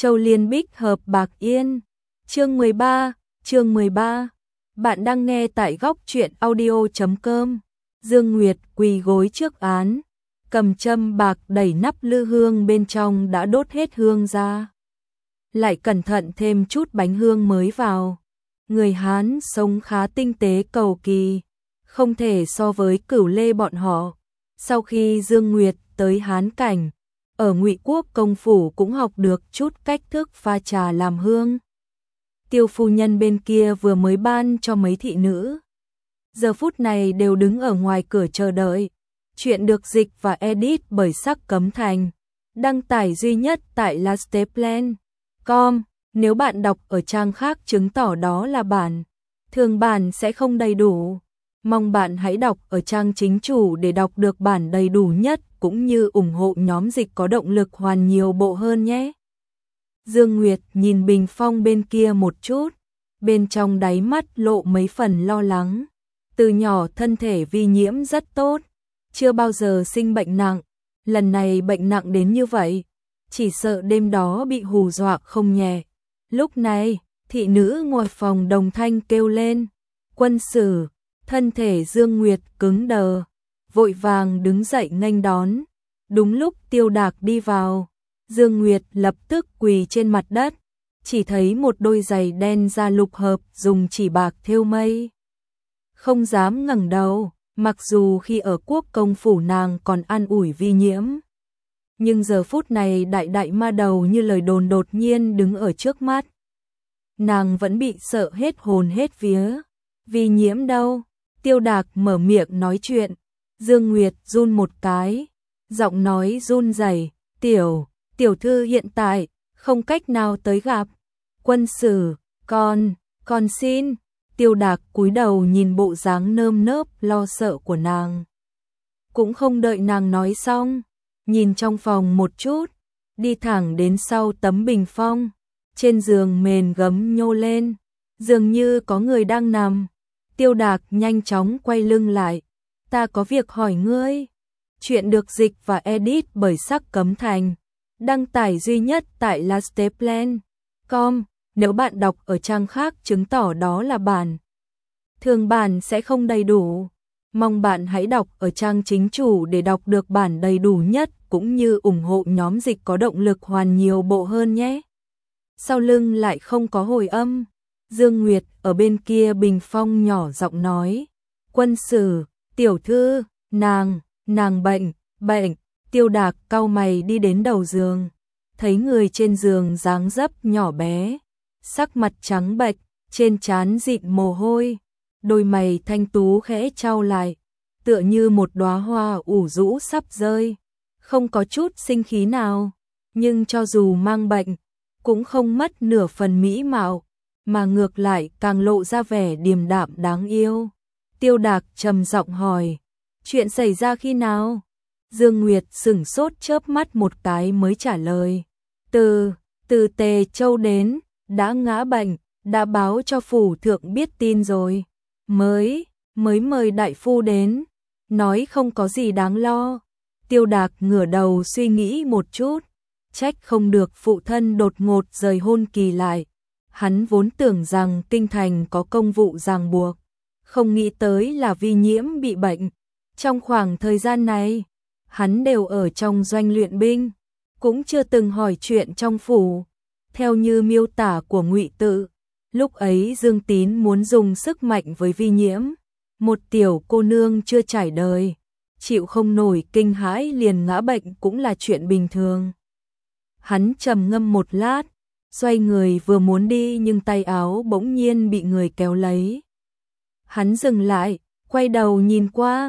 Châu Liên Bích hợp Bạc Yên. Chương 13. Bạn đang nghe tại góc truyện audio.com. Dương Nguyệt quỳ gối trước án, cầm châm bạc đẩy nắp lư hương bên trong đã đốt hết hương ra. Lại cẩn thận thêm chút bánh hương mới vào. Người Hán sống khá tinh tế cầu kỳ, không thể so với Cửu Lê bọn họ. Sau khi Dương Nguyệt tới Hán cảnh, ở Ngụy Quốc công phủ cũng học được chút cách thức pha trà làm hương. Tiêu phu nhân bên kia vừa mới ban cho mấy thị nữ, giờ phút này đều đứng ở ngoài cửa chờ đợi. Chuyện được dịch và edit bởi Sắc Cấm Thành, đăng tải duy nhất tại lasteplan.com. Nếu bạn đọc ở trang khác chứng tỏ đó là bản thường bản sẽ không đầy đủ. Mong bạn hãy đọc ở trang chính chủ để đọc được bản đầy đủ nhất, cũng như ủng hộ nhóm dịch có động lực hoàn nhiều bộ hơn nhé. Dương Nguyệt nhìn bình phong bên kia một chút, bên trong đáy mắt lộ mấy phần lo lắng. Từ nhỏ thân thể Vi Nhiễm rất tốt, chưa bao giờ sinh bệnh nặng, lần này bệnh nặng đến như vậy, chỉ sợ đêm đó bị hù dọa không nhẹ. Lúc này, thị nữ ngoài phòng đồng thanh kêu lên, "Quân sử!" Thân thể Dương Nguyệt cứng đờ, vội vàng đứng dậy nghênh đón. Đúng lúc Tiêu Đạc đi vào, Dương Nguyệt lập tức quỳ trên mặt đất, chỉ thấy một đôi giày đen da lục hợp dùng chỉ bạc thêu mây. Không dám ngẩng đầu, mặc dù khi ở Quốc công phủ nàng còn an ủi Vi Nhiễm, nhưng giờ phút này đại ma đầu như lời đồn đột nhiên đứng ở trước mắt. Nàng vẫn bị sợ hết hồn hết vía. Vi Nhiễm đâu? Tiêu Đạc mở miệng nói chuyện. Dương Nguyệt run một cái, giọng nói run rẩy, tiểu thư hiện tại không cách nào tới gặp. Quân sử, con xin." Tiêu Đạc cúi đầu nhìn bộ dáng nơm nớp lo sợ của nàng. Cũng không đợi nàng nói xong, nhìn trong phòng một chút, đi thẳng đến sau tấm bình phong. Trên giường mền gấm nhô lên, dường như có người đang nằm. Tiêu Đạc nhanh chóng quay lưng lại. "Ta có việc hỏi ngươi." Chuyện được dịch và edit bởi Sắc Cấm Thành, đăng tải duy nhất tại lasteplan.com. Nếu bạn đọc ở trang khác chứng tỏ đó là bản thường bản sẽ không đầy đủ. Mong bạn hãy đọc ở trang chính chủ để đọc được bản đầy đủ nhất, cũng như ủng hộ nhóm dịch có động lực hoàn nhiều bộ hơn nhé. Sau lưng lại không có hồi âm. Dương Nguyệt ở bên kia bình phong nhỏ giọng nói, "Quân sử, tiểu thư, nàng bệnh. Tiêu Đạc cau mày đi đến đầu giường, thấy người trên giường dáng dấp nhỏ bé, sắc mặt trắng bệch, trên trán dịn mồ hôi, đôi mày thanh tú khẽ chau lại, tựa như một đóa hoa ủ rũ sắp rơi, không có chút sinh khí nào, nhưng cho dù mang bệnh, cũng không mất nửa phần mỹ mạo, mà ngược lại càng lộ ra vẻ điềm đạm đáng yêu." Tiêu Đạc trầm giọng hỏi, "Chuyện xảy ra khi nào?" Dương Nguyệt sửng sốt chớp mắt một cái mới trả lời, Từ Tề Châu đến, đã ngã bệnh, đã báo cho phủ thượng biết tin rồi. Mới mời đại phu đến, nói không có gì đáng lo." Tiêu Đạc ngửa đầu suy nghĩ một chút, trách không được phụ thân đột ngột rời hôn kỳ lại. Hắn vốn tưởng rằng kinh thành có công vụ ràng buộc, không nghĩ tới là Vi Nhiễm bị bệnh. Trong khoảng thời gian này, hắn đều ở trong doanh luyện binh, cũng chưa từng hỏi chuyện trong phủ. Theo như miêu tả của Ngụy Tự, lúc ấy Dương Tín muốn dùng sức mạnh với Vi Nhiễm, một tiểu cô nương chưa trải đời, chịu không nổi kinh hãi liền ngã bệnh cũng là chuyện bình thường. Hắn trầm ngâm một lát, xoay người vừa muốn đi nhưng tay áo bỗng nhiên bị người kéo lấy. Hắn dừng lại, quay đầu nhìn qua,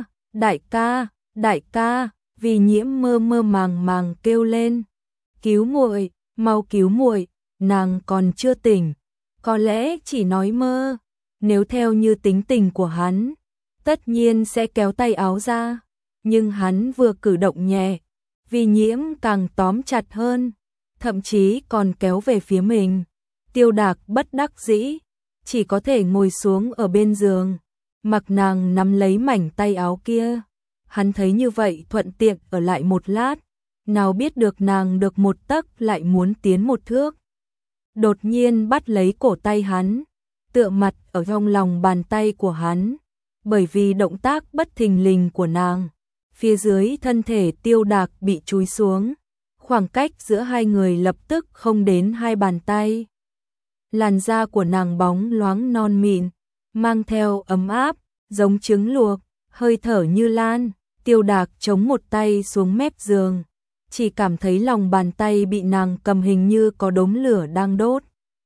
đại ca, Vi Nhiễm mơ màng kêu lên, "Cứu muội, mau cứu muội, nàng còn chưa tỉnh." Có lẽ chỉ nói mơ, nếu theo như tính tình của hắn, tất nhiên sẽ kéo tay áo ra, nhưng hắn vừa cử động nhẹ, Vi Nhiễm càng tóm chặt hơn, thậm chí còn kéo về phía mình. Tiêu Đạc bất đắc dĩ, chỉ có thể ngồi xuống ở bên giường, mặc nàng nắm lấy mảnh tay áo kia. Hắn thấy như vậy thuận tiện ở lại một lát, nào biết được nàng được một tấc lại muốn tiến một thước, đột nhiên bắt lấy cổ tay hắn, tựa mặt ở trong lòng bàn tay của hắn. Bởi vì động tác bất thình lình của nàng, phía dưới thân thể Tiêu Đạc bị chúi xuống, khoảng cách giữa hai người lập tức không đến 2 bàn tay. Làn da của nàng bóng loáng non mịn, mang theo ấm áp, giống trứng luộc, hơi thở như lan. Tiêu Đạc chống một tay xuống mép giường, chỉ cảm thấy lòng bàn tay bị nàng cầm hình như có đống lửa đang đốt.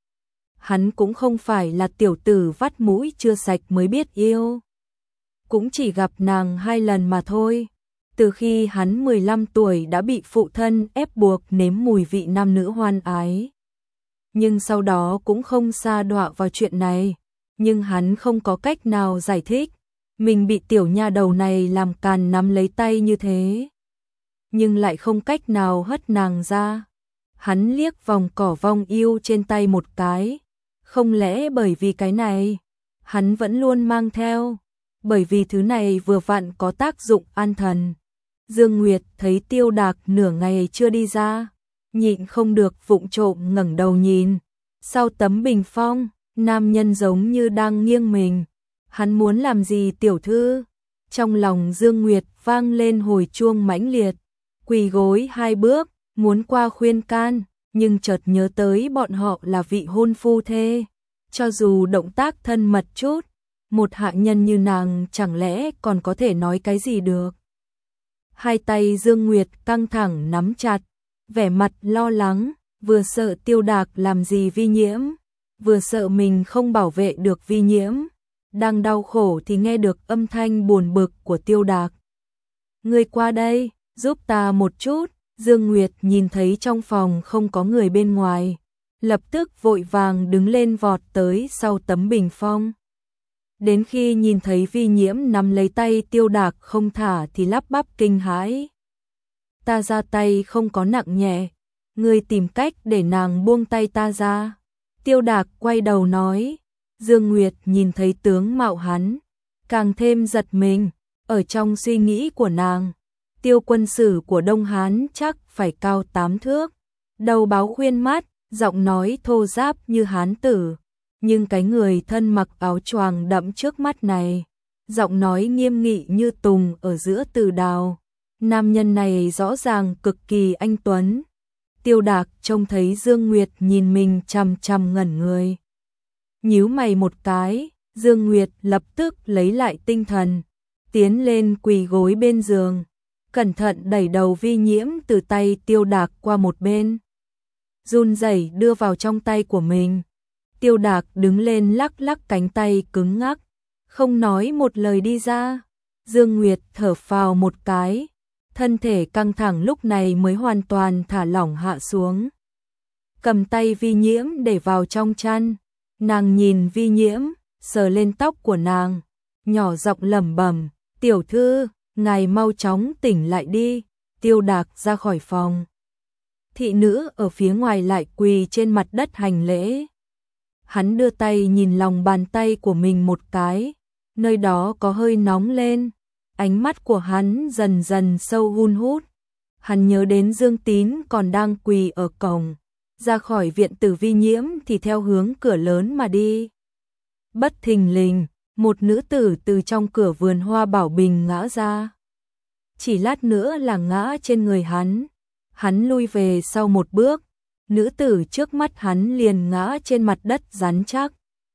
Hắn cũng không phải là tiểu tử vắt mũi chưa sạch mới biết yêu, cũng chỉ gặp nàng 2 lần mà thôi. Từ khi hắn 15 tuổi đã bị phụ thân ép buộc nếm mùi vị nam nữ hoan ái. Nhưng sau đó cũng không sa đọa vào chuyện này, nhưng hắn không có cách nào giải thích, mình bị tiểu nha đầu này làm càn nắm lấy tay như thế, nhưng lại không cách nào hất nàng ra. Hắn liếc vòng cỏ vong yêu trên tay một cái, không lẽ bởi vì cái này hắn vẫn luôn mang theo, bởi vì thứ này vừa vặn có tác dụng an thần. Dương Nguyệt thấy Tiêu Đạc nửa ngày chưa đi ra, nhịn không được vụng trộm ngẩng đầu nhìn. Sau tấm bình phong, nam nhân giống như đang nghiêng mình. Hắn muốn làm gì tiểu thư? Trong lòng Dương Nguyệt vang lên hồi chuông mãnh liệt, quỳ gối 2 bước, muốn qua khuyên can, nhưng chợt nhớ tới bọn họ là vị hôn phu thê. Cho dù động tác thân mật chút, một hạ nhân như nàng chẳng lẽ còn có thể nói cái gì được. Hai tay Dương Nguyệt căng thẳng nắm chặt, vẻ mặt lo lắng, vừa sợ Tiêu Đạc làm gì Vi Nhiễm, vừa sợ mình không bảo vệ được Vi Nhiễm. Đang đau khổ thì nghe được âm thanh buồn bực của Tiêu Đạc. Ngươi qua đây, giúp ta một chút. Dương Nguyệt nhìn thấy trong phòng không có người bên ngoài, lập tức vội vàng đứng lên vọt tới sau tấm bình phong. Đến khi nhìn thấy Vi Nhiễm nắm lấy tay Tiêu Đạc không thả thì lắp bắp kinh hãi. Ta ra tay không có nặng nhẹ, ngươi tìm cách để nàng buông tay ta ra. Tiêu Đạc quay đầu nói. Dương Nguyệt nhìn thấy tướng mạo hắn, càng thêm giật mình. Ở trong suy nghĩ của nàng, Tiêu quân sử của Đông Hán chắc phải cao 8 thước, đầu báo khuyên mắt, giọng nói thô ráp như hán tử. Nhưng cái người thân mặc áo choàng đậm trước mắt này, giọng nói nghiêm nghị như tùng ở giữa Từ Đào. Nam nhân này rõ ràng cực kỳ anh tuấn. Tiêu Đạc trông thấy Dương Nguyệt nhìn mình chằm chằm ngẩn người. Nhíu mày một cái, Dương Nguyệt lập tức lấy lại tinh thần, tiến lên quỳ gối bên giường, cẩn thận đẩy đầu Vi Nhiễm từ tay Tiêu Đạc qua một bên, run rẩy đưa vào trong tay của mình. Tiêu Đạc đứng lên lắc lắc cánh tay cứng ngắc, không nói một lời đi ra. Dương Nguyệt thở phào một cái, thân thể căng thẳng lúc này mới hoàn toàn thả lỏng hạ xuống. Cầm tay Vi Nhiễm để vào trong chăn, nàng nhìn Vi Nhiễm, sờ lên tóc của nàng, nhỏ giọng lẩm bẩm, tiểu thư, ngài mau chóng tỉnh lại đi. Tiêu Đạc ra khỏi phòng. Thị nữ ở phía ngoài lại quỳ trên mặt đất hành lễ. Hắn đưa tay nhìn lòng bàn tay của mình một cái, nơi đó có hơi nóng lên, ánh mắt của hắn dần dần sâu hun hút. Hắn nhớ đến Dương Tín còn đang quỳ ở cổng, ra khỏi viện tử Vi Nhiễm thì theo hướng cửa lớn mà đi. Bất thình lình, một nữ tử từ trong cửa vườn hoa bảo bình ngã ra. Chỉ lát nữa là ngã trên người hắn. Hắn lui về sau một bước, nữ tử trước mắt hắn liền ngã trên mặt đất rắn chắc.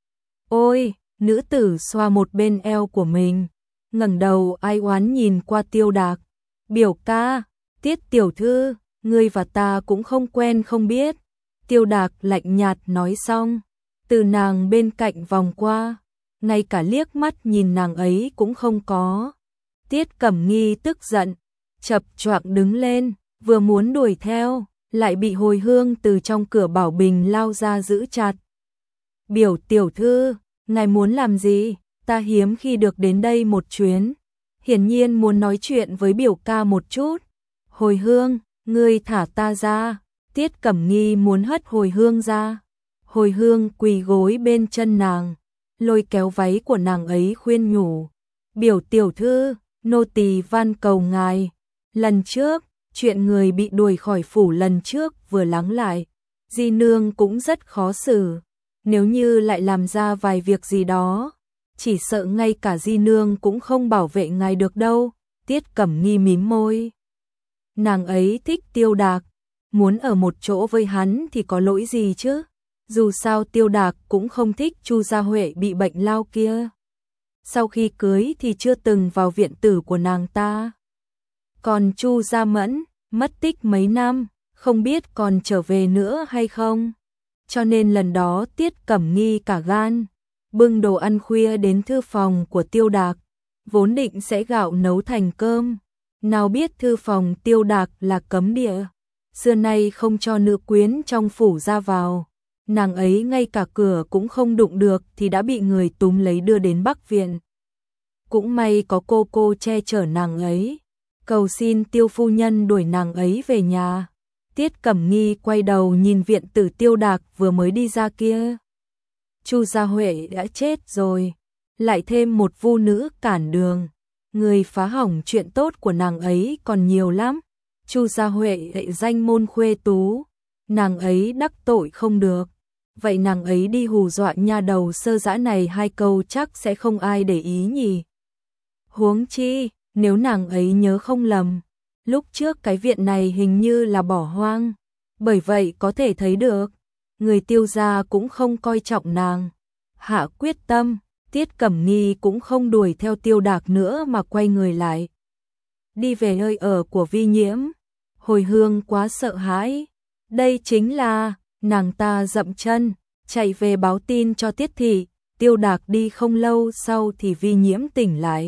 Ôi, nữ tử xoa một bên eo của mình, ngẩng đầu ai oán nhìn qua Tiêu Đạc. Biểu ca, Tiết tiểu thư, ngươi và ta cũng không quen không biết. Tiêu Đạc lạnh nhạt nói xong, từ nàng bên cạnh vòng qua, ngay cả liếc mắt nhìn nàng ấy cũng không có. Tiết Cẩm Nghi tức giận, chập choạng đứng lên, vừa muốn đuổi theo, lại bị Hồi Hương từ trong cửa bảo bình lao ra giữ chặt. Biểu tiểu thư, ngài muốn làm gì? Ta hiếm khi được đến đây một chuyến, hiển nhiên muốn nói chuyện với biểu ca một chút. Hồi Hương, ngươi thả ta ra. Tiết Cẩm Nghi muốn hất Hồi Hương ra. Hồi Hương quỳ gối bên chân nàng, lôi kéo váy của nàng ấy khuyên nhủ. Biểu tiểu thư, nô tỳ van cầu ngài. Lần trước, chuyện người bị đuổi khỏi phủ lần trước vừa lắng lại. Di nương cũng rất khó xử, nếu như lại làm ra vài việc gì đó, chỉ sợ ngay cả Di nương cũng không bảo vệ ngài được đâu. Tiết Cẩm Nghi mím môi. Nàng ấy thích Tiêu Đạc, muốn ở một chỗ với hắn thì có lỗi gì chứ? Dù sao Tiêu Đạc cũng không thích Chu Gia Huệ bị bệnh lao kia. Sau khi cưới thì chưa từng vào viện tử của nàng ta. Còn Chu Gia Mẫn, mất tích mấy năm, không biết còn trở về nữa hay không. Cho nên lần đó Tiết Cẩm Nghi cả gan, bưng đồ ăn khuya đến thư phòng của Tiêu Đạc, vốn định sẽ gạo nấu thành cơm. Nào biết thư phòng Tiêu Đạc là cấm địa, xưa nay không cho nữ quyến trong phủ ra vào. Nàng ấy ngay cả cửa cũng không đụng được thì đã bị người túm lấy đưa đến Bắc Viện. Cũng may có cô che chở nàng ấy, cầu xin Tiêu phu nhân đuổi nàng ấy về nhà. Tiết Cẩm Nghi quay đầu nhìn viện tử Tiêu Đạc vừa mới đi ra kia. Chu Gia Huệ đã chết rồi, lại thêm một vu nữ cản đường, người phá hỏng chuyện tốt của nàng ấy còn nhiều lắm. Chu Gia Huệ lại danh môn khuê tú, nàng ấy đắc tội không được. Vậy nàng ấy đi hù dọa nha đầu sơ dã này 2 câu chắc sẽ không ai để ý nhỉ. Huống chi, nếu nàng ấy nhớ không lầm, lúc trước cái viện này hình như là bỏ hoang. Bởi vậy có thể thấy được, người Tiêu gia cũng không coi trọng nàng. Hạ quyết tâm, Tiết Cẩm Nghi cũng không đuổi theo Tiêu Đạc nữa mà quay người lại. Đi về nơi ở của Vi Nhiễm. Hồi hương quá sợ hãi. Đây chính là, nàng ta dậm chân, chạy về báo tin cho Tiết thị. Tiêu Đạc đi không lâu sau thì Vi Nhiễm tỉnh lại.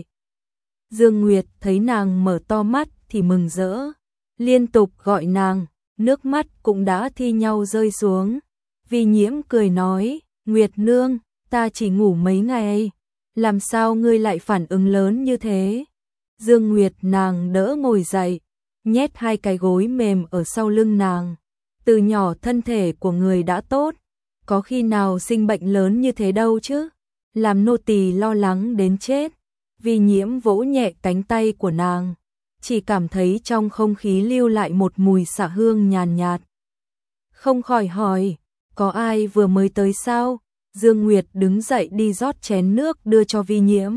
Dương Nguyệt thấy nàng mở to mắt thì mừng rỡ, liên tục gọi nàng, nước mắt cũng đã thi nhau rơi xuống. Vi Nhiễm cười nói, Nguyệt nương, ta chỉ ngủ mấy ngày, làm sao ngươi lại phản ứng lớn như thế? Dương Nguyệt nàng đỡ ngồi dậy, nhét 2 cái gối mềm ở sau lưng nàng. Từ nhỏ thân thể của người đã tốt, có khi nào sinh bệnh lớn như thế đâu chứ? Làm nô tỳ lo lắng đến chết. Vi Nhiễm vỗ nhẹ cánh tay của nàng, chỉ cảm thấy trong không khí lưu lại một mùi xạ hương nhàn nhạt. Không khỏi hỏi, có ai vừa mới tới sao? Dương Nguyệt đứng dậy đi rót chén nước đưa cho Vi Nhiễm.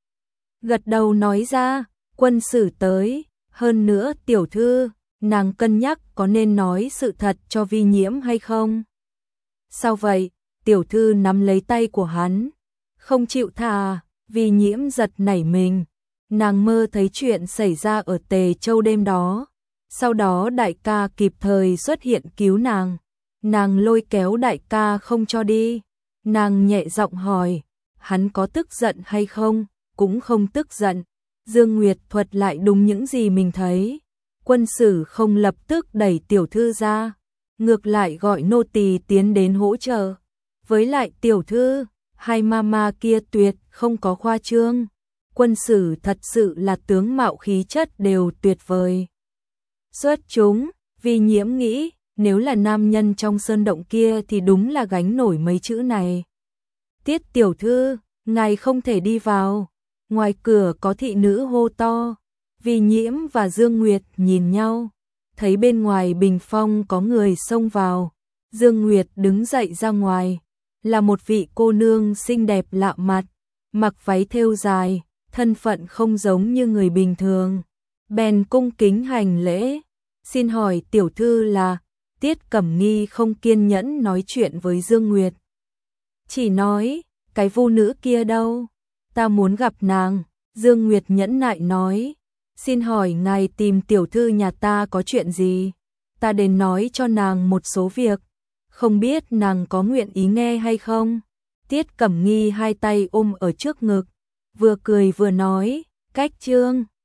Gật đầu nói ra, quân sử tới, hơn nữa tiểu thư, nàng cân nhắc có nên nói sự thật cho Vi Nhiễm hay không? Sao vậy? Tiểu thư nắm lấy tay của hắn, không chịu thả. Vi Nhiễm giật nảy mình, nàng mơ thấy chuyện xảy ra ở Tề Châu đêm đó. Sau đó đại ca kịp thời xuất hiện cứu nàng. Nàng lôi kéo đại ca không cho đi. Nàng nhẹ giọng hỏi, hắn có tức giận hay không? Cũng không tức giận. Dương Nguyệt thuật lại đúng những gì mình thấy. Quân sử không lập tức đẩy tiểu thư ra, ngược lại gọi nô tỳ tiến đến hỗ trợ. Với lại tiểu thư, hai mama kia tuyệt không có khoa trương. Quân sử thật sự là tướng mạo khí chất đều tuyệt vời. Xuất chúng, Vi Nhiễm nghĩ, nếu là nam nhân trong sơn động kia thì đúng là gánh nổi mấy chữ này. Tiết tiểu thư, ngài không thể đi vào. Ngoài cửa có thị nữ hô to. Vi Nhiễm và Dương Nguyệt nhìn nhau, thấy bên ngoài bình phong có người xông vào. Dương Nguyệt đứng dậy ra ngoài, là một vị cô nương xinh đẹp lạ mặt, mặc váy thêu dài, thân phận không giống như người bình thường. Bèn cung kính hành lễ, xin hỏi tiểu thư là... Tiết Cẩm Nghi không kiên nhẫn nói chuyện với Dương Nguyệt. Chỉ nói, cái vu nữ kia đâu? Ta muốn gặp nàng. Dương Nguyệt nhẫn nại nói, xin hỏi ngài tìm tiểu thư nhà ta có chuyện gì? Ta đến nói cho nàng một số việc, không biết nàng có nguyện ý nghe hay không? Tiết Cẩm Nghi hai tay ôm ở trước ngực, vừa cười vừa nói, cách trương,